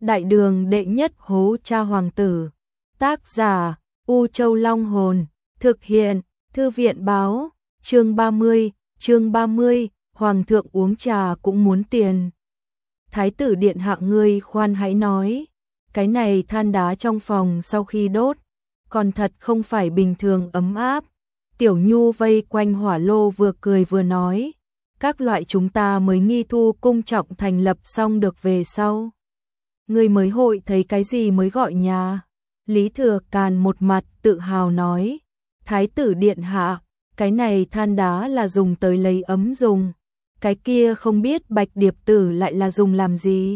Đại đường đệ nhất hố cha hoàng tử. Tác giả U Châu Long Hồn. Thực hiện Thư viện Báo. Chương 30, Hoàng thượng uống trà cũng muốn tiền. Thái tử điện hạ ngươi khoan hãy nói. Cái này than đá trong phòng sau khi đốt, còn thật không phải bình thường ấm áp. Tiểu Nhu vây quanh hỏa lô vừa cười vừa nói. Các loại chúng ta mới nghi thu cung trọng thành lập xong được về sau. Người mới hội thấy cái gì mới gọi nhà. Lý Thừa Càn một mặt tự hào nói. Thái tử điện hạ, cái này than đá là dùng tới lấy ấm dùng. Cái kia không biết Bạch Điệp Tử lại là dùng làm gì.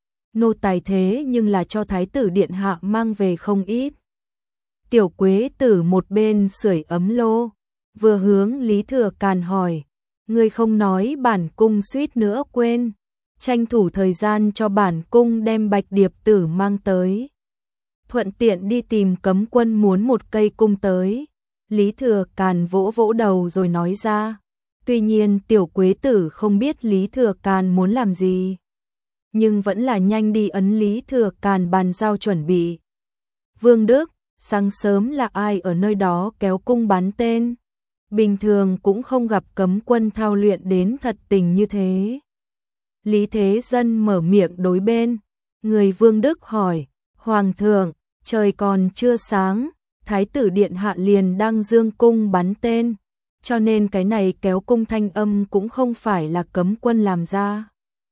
Nô tài thế nhưng là cho thái tử điện hạ mang về không ít. Tiểu Quế Tử một bên sưởi ấm lô, vừa hướng Lý Thừa Càn hỏi. Ngươi không nói bản cung suýt nữa quên. Tranh thủ thời gian cho bản cung đem Bạch Điệp Tử mang tới. Thuận tiện đi tìm cấm quân muốn một cây cung tới. Lý Thừa Càn vỗ vỗ đầu rồi nói ra. Tuy nhiên Tiểu Quế Tử không biết Lý Thừa Càn muốn làm gì, nhưng vẫn là nhanh đi ấn Lý Thừa Càn bàn giao chuẩn bị. Vương Đức, sáng sớm là ai ở nơi đó kéo cung bắn tên? Bình thường cũng không gặp cấm quân thao luyện đến thật tình như thế. Lý Thế Dân mở miệng đối bên. Người Vương Đức hỏi, Hoàng thượng, trời còn chưa sáng, Thái tử điện hạ liền đang dương cung bắn tên, cho nên cái này kéo cung thanh âm cũng không phải là cấm quân làm ra,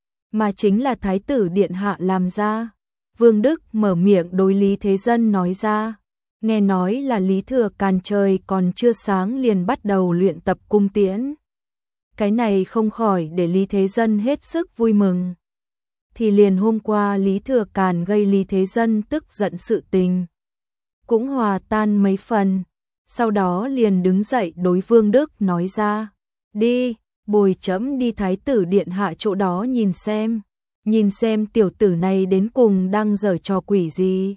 mà chính là Thái tử điện hạ làm ra. Vương Đức mở miệng đối Lý Thế Dân nói ra. Nghe nói là Lý Thừa Càn trời còn chưa sáng liền bắt đầu luyện tập cung tiễn. Cái này không khỏi để Lý Thế Dân hết sức vui mừng. Thì liền hôm qua Lý Thừa Càn gây Lý Thế Dân tức giận sự tình cũng hòa tan mấy phần. Sau đó liền đứng dậy đối Vương Đức nói ra. Đi, bồi trẫm đi thái tử điện hạ chỗ đó nhìn xem tiểu tử này đến cùng đang giở trò quỷ gì.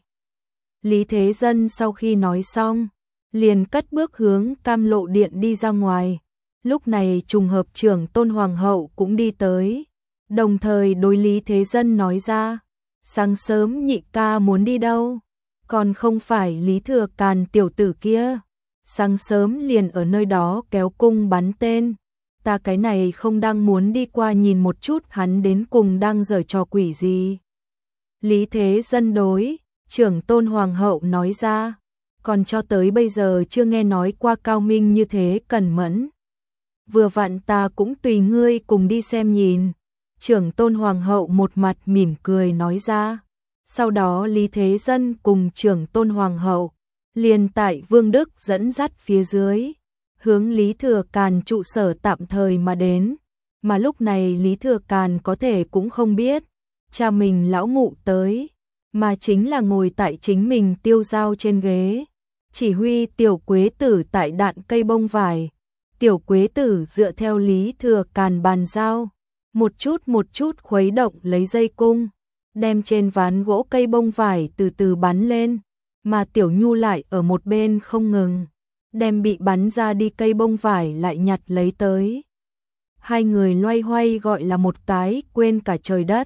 Lý Thế Dân sau khi nói xong, liền cất bước hướng Cam Lộ điện đi ra ngoài. Lúc này trùng hợp trưởng Tôn Hoàng hậu cũng đi tới, đồng thời đối Lý Thế Dân nói ra. Sáng sớm nhị ca muốn đi đâu? Còn không phải Lý Thừa Càn tiểu tử kia. Sáng sớm liền ở nơi đó kéo cung bắn tên. Ta cái này không đang muốn đi qua nhìn một chút hắn đến cùng đang giở trò quỷ gì. Lý Thế Dân đối trưởng Tôn Hoàng hậu nói ra. Còn cho tới bây giờ chưa nghe nói qua cao minh như thế cẩn mẫn. Vừa vặn ta cũng tùy ngươi cùng đi xem nhìn. Trưởng Tôn Hoàng hậu một mặt mỉm cười nói ra. Sau đó Lý Thế Dân cùng trưởng Tôn Hoàng hậu liền tại Vương Đức dẫn dắt phía dưới, hướng Lý Thừa Càn trụ sở tạm thời mà đến. Mà lúc này Lý Thừa Càn có thể cũng không biết, cha mình lão ngụ tới, mà chính là ngồi tại chính mình tiêu dao trên ghế, chỉ huy Tiểu Quế Tử tại đạn cây bông vải. Tiểu Quế Tử dựa theo Lý Thừa Càn bàn giao, một chút khuấy động lấy dây cung, đem trên ván gỗ cây bông vải từ từ bắn lên, mà Tiểu Nhu lại ở một bên không ngừng, đem bị bắn ra đi cây bông vải lại nhặt lấy tới. Hai người loay hoay gọi là một cái quên cả trời đất.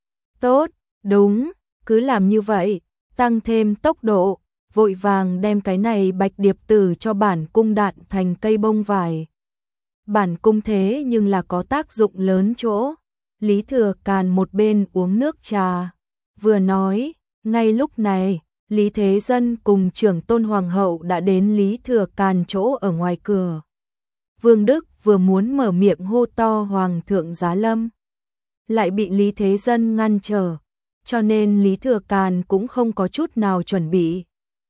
Tốt, đúng, cứ làm như vậy, tăng thêm tốc độ, vội vàng đem cái này Bạch Điệp Tử cho bản cung đạn thành cây bông vải. Bản cung thế nhưng là có tác dụng lớn chỗ. Lý Thừa Càn một bên uống nước trà, vừa nói. Ngay lúc này, Lý Thế Dân cùng trưởng Tôn Hoàng hậu đã đến Lý Thừa Càn chỗ ở ngoài cửa. Vương Đức vừa muốn mở miệng hô to Hoàng thượng giá lâm, lại bị Lý Thế Dân ngăn trở, cho nên Lý Thừa Càn cũng không có chút nào chuẩn bị.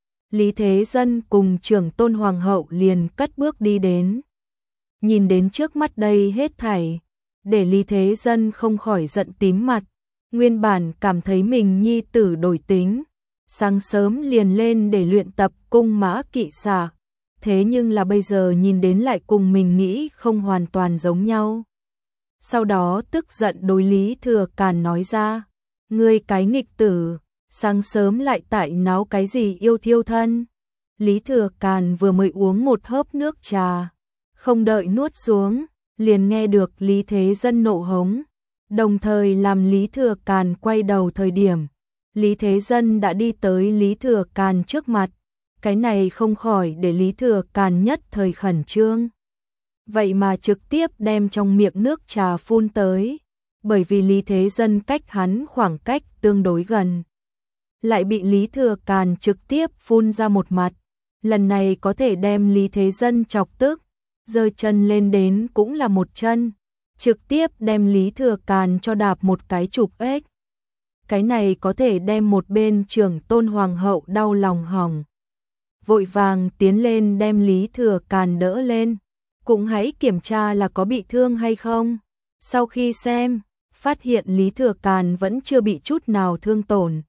Lý Thế Dân cùng trưởng Tôn Hoàng hậu liền cất bước đi đến. Nhìn đến trước mắt đây hết thảy, để Lý Thế Dân không khỏi giận tím mặt. Nguyên bản cảm thấy mình nhi tử đổi tính, sáng sớm liền lên để luyện tập cung mã kỵ xạ, thế nhưng là bây giờ nhìn đến lại cùng mình nghĩ không hoàn toàn giống nhau. Sau đó tức giận đối Lý Thừa Càn nói ra. Ngươi cái nghịch tử, sáng sớm lại tại náo cái gì yêu thiêu thân. Lý Thừa Càn vừa mới uống một hớp nước trà, không đợi nuốt xuống, liền nghe được Lý Thế Dân nộ hống. Đồng thời làm Lý Thừa Càn quay đầu thời điểm, Lý Thế Dân đã đi tới Lý Thừa Càn trước mặt, cái này không khỏi để Lý Thừa Càn nhất thời khẩn trương. Vậy mà trực tiếp đem trong miệng nước trà phun tới, bởi vì Lý Thế Dân cách hắn khoảng cách tương đối gần. Lại bị Lý Thừa Càn trực tiếp phun ra một mặt, lần này có thể đem Lý Thế Dân chọc tức, giơ chân lên đến cũng là một chân, trực tiếp đem Lý Thừa Càn cho đạp một cái chụp ếch. Cái này có thể đem một bên trưởng tôn hoàng hậu đau lòng hỏng. Vội vàng tiến lên đem Lý Thừa Càn đỡ lên, cũng hãy kiểm tra là có bị thương hay không. Sau khi xem, phát hiện Lý Thừa Càn vẫn chưa bị chút nào thương tổn.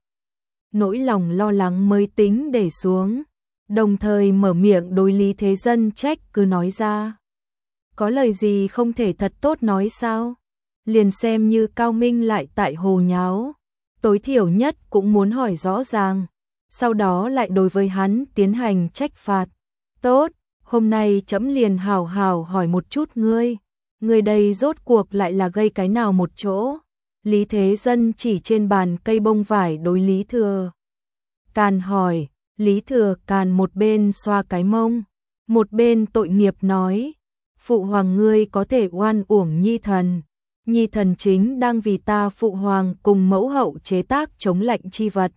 Nỗi lòng lo lắng mới tính để xuống, đồng thời mở miệng đối Lý Thế Dân trách cứ nói ra. Có lời gì không thể thật tốt nói sao? Liền xem như Cao Minh lại tại hồ nháo, tối thiểu nhất cũng muốn hỏi rõ ràng, sau đó lại đối với hắn tiến hành trách phạt. Tốt, hôm nay chấm liền hào hào hỏi một chút ngươi đây rốt cuộc lại là gây cái nào một chỗ? Lý Thế Dân chỉ trên bàn cây bông vải đối Lý Thừa Càn hỏi. Lý Thừa Càn một bên xoa cái mông, một bên tội nghiệp nói, phụ hoàng ngươi có thể oan uổng nhi thần chính đang vì ta phụ hoàng cùng mẫu hậu chế tác chống lạnh chi vật.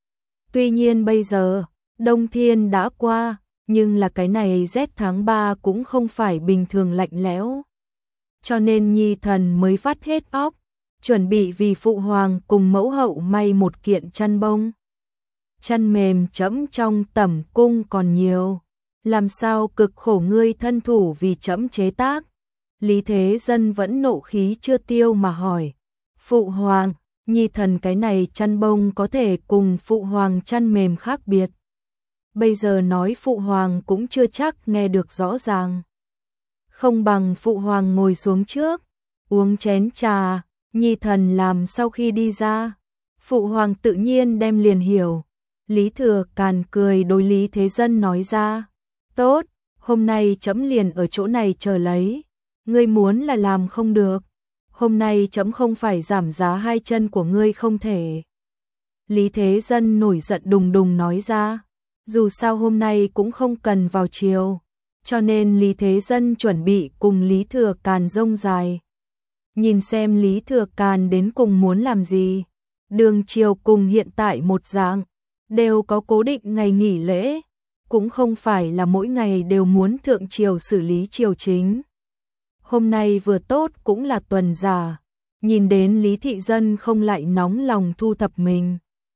Tuy nhiên bây giờ, đông thiên đã qua, nhưng là cái này rét tháng 3 cũng không phải bình thường lạnh lẽo. Cho nên nhi thần mới vắt hết óc, chuẩn bị vì phụ hoàng cùng mẫu hậu may một kiện chăn bông. Chăn mềm trẫm trong tẩm cung còn nhiều, làm sao cực khổ ngươi thân thủ vì trẫm chế tác. Lý Thế Dân vẫn nộ khí chưa tiêu mà hỏi, phụ hoàng, nhi thần cái này chăn bông có thể cùng phụ hoàng chăn mềm khác biệt. Bây giờ nói phụ hoàng cũng chưa chắc nghe được rõ ràng. Không bằng phụ hoàng ngồi xuống trước, uống chén trà, nhi thần làm sau khi đi ra. Phụ hoàng tự nhiên đem liền hiểu. Lý Thừa Càn cười đối Lý Thế Dân nói ra, tốt, hôm nay chấm liền ở chỗ này chờ lấy, ngươi muốn là làm không được, hôm nay chấm không phải giảm giá hai chân của ngươi không thể. Lý Thế Dân nổi giận đùng đùng nói ra, dù sao hôm nay cũng không cần vào chiều, cho nên Lý Thế Dân chuẩn bị cùng Lý Thừa Càn rông dài. Nhìn xem Lý Thừa Càn đến cùng muốn làm gì, đường chiều cùng hiện tại một dạng, đều có cố định ngày nghỉ lễ, cũng không phải là mỗi ngày đều muốn thượng triều xử lý triều chính. Hôm nay vừa tốt cũng là tuần giả, nhìn đến Lý Thị Dân không lại nóng lòng thu thập mình.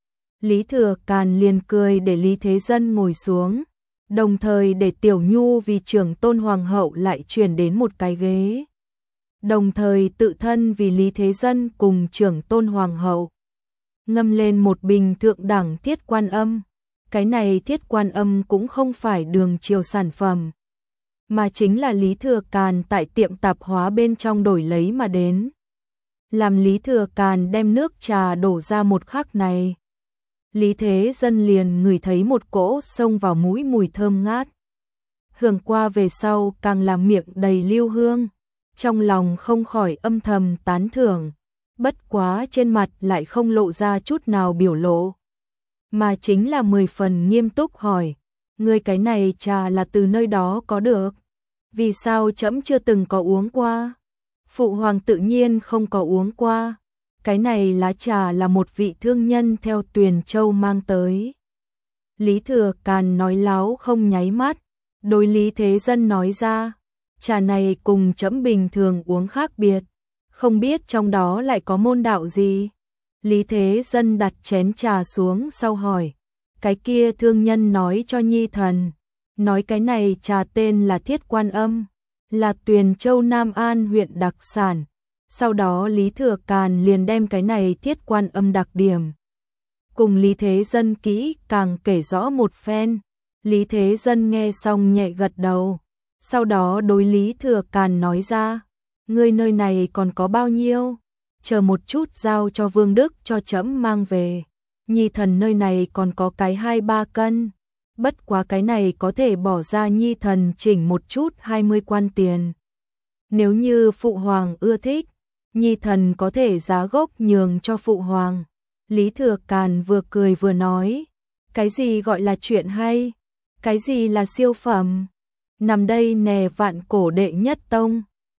Lý Thừa Càn liền cười để Lý Thế Dân ngồi xuống, đồng thời để Tiểu Nhu vì trưởng tôn hoàng hậu lại chuyển đến một cái ghế. Đồng thời tự thân vì Lý Thế Dân cùng trưởng tôn hoàng hậu ngâm lên một bình thượng đẳng thiết quan âm. Cái này thiết quan âm cũng không phải đường triều sản phẩm, mà chính là Lý Thừa Càn tại tiệm tạp hóa bên trong đổi lấy mà đến. Làm Lý Thừa Càn đem nước trà đổ ra một khắc này, Lý Thế Dân liền ngửi thấy một cỗ xông vào mũi mùi thơm ngát. Hưởng qua về sau càng làm miệng đầy lưu hương, trong lòng không khỏi âm thầm tán thưởng, bất quá trên mặt lại không lộ ra chút nào biểu lộ, mà chính là 10 phần nghiêm túc hỏi, ngươi cái này trà là từ nơi đó có được, vì sao trẫm chưa từng có uống qua? Phụ hoàng tự nhiên không có uống qua, cái này lá trà là một vị thương nhân theo Tuyền Châu mang tới. Lý Thừa Càn nói láo không nháy mắt, đối Lý Thế Dân nói ra, trà này cùng trẫm bình thường uống khác biệt, không biết trong đó lại có môn đạo gì. Lý Thế Dân đặt chén trà xuống sau hỏi, cái kia thương nhân nói cho nhi thần, nói cái này trà tên là Thiết Quan Âm, là Tuyền Châu Nam An huyện đặc sản. Sau đó Lý Thừa Càn liền đem cái này Thiết Quan Âm đặc điểm cùng Lý Thế Dân kỹ càng kể rõ một phen. Lý Thế Dân nghe xong nhẹ gật đầu, sau đó đối Lý Thừa Càn nói ra, ngươi nơi này còn có bao nhiêu? Chờ một chút giao cho Vương Đức cho trẫm mang về. Nhi thần nơi này còn có cái 2-3 cân, bất quá cái này có thể bỏ ra nhi thần chỉnh một chút 20 quan tiền. Nếu như phụ hoàng ưa thích, nhi thần có thể giá gốc nhường cho phụ hoàng. Lý Thừa Càn vừa cười vừa nói, cái gì gọi là chuyện hay, cái gì là siêu phẩm, nằm đây nè vạn cổ đệ nhất tông.